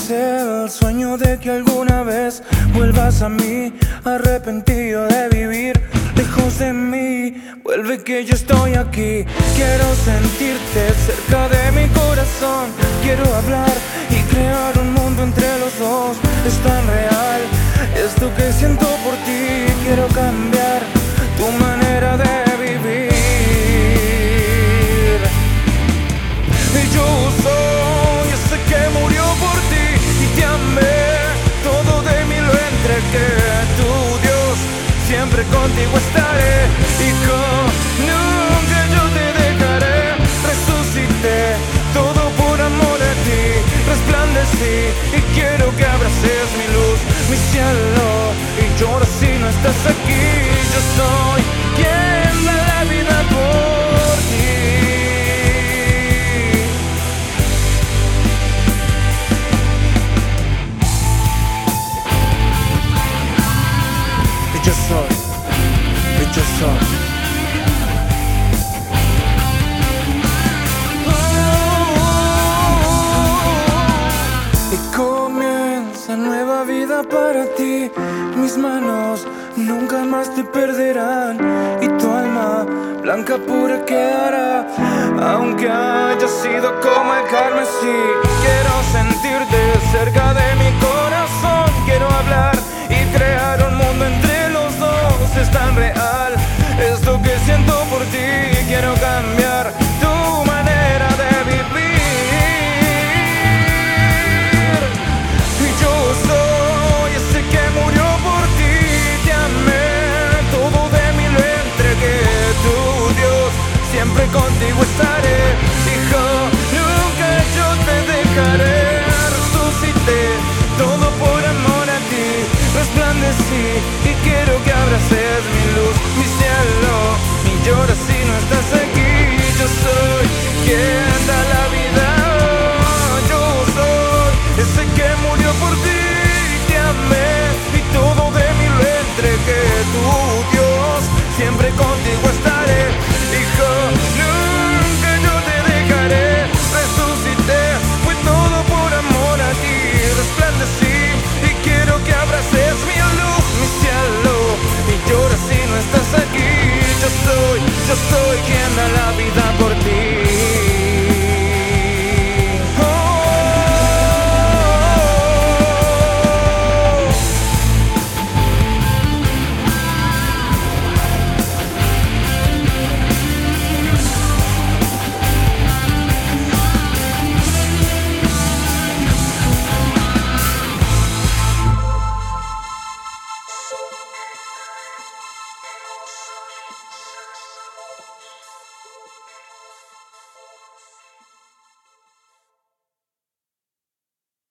es el sueño de que alguna vez vuelvas a mí, arrepentido de vivir lejos de mí. Vuelve que yo estoy aquí, quiero sentirte cerca de mi corazón. Quiero hablar y crear un mundo entre los dos. Es tan real esto que siento por ti. Quiero cambiar tu manera de vivir. Y yo soy ese que murió por ti y te amé, todo de mí lo entregué. Tu Dios, siempre contigo estaré, hijo, nunca yo te dejaré. Resucité, todo por amor a ti, resplandecí y quiero que abraces mi luz, mi cielo. Y lloro si no estás aquí, yo soy quien da la vida por ti. Yo soy. Y comienza nueva vida para ti. Mis manos nunca más te perderán y tu alma blanca pura quedará. Aunque haya sido como el carmesí, quiero sentirte cerca de mi corazón. Quiero hablar y crear un mundo entre los dos. Es tan real esto que siento por ti. Quiero cambiar tu manera de vivir. Y yo soy ese que murió por ti. Te amé, todo de mí lo entregué. Tu Dios, siempre contigo estaré.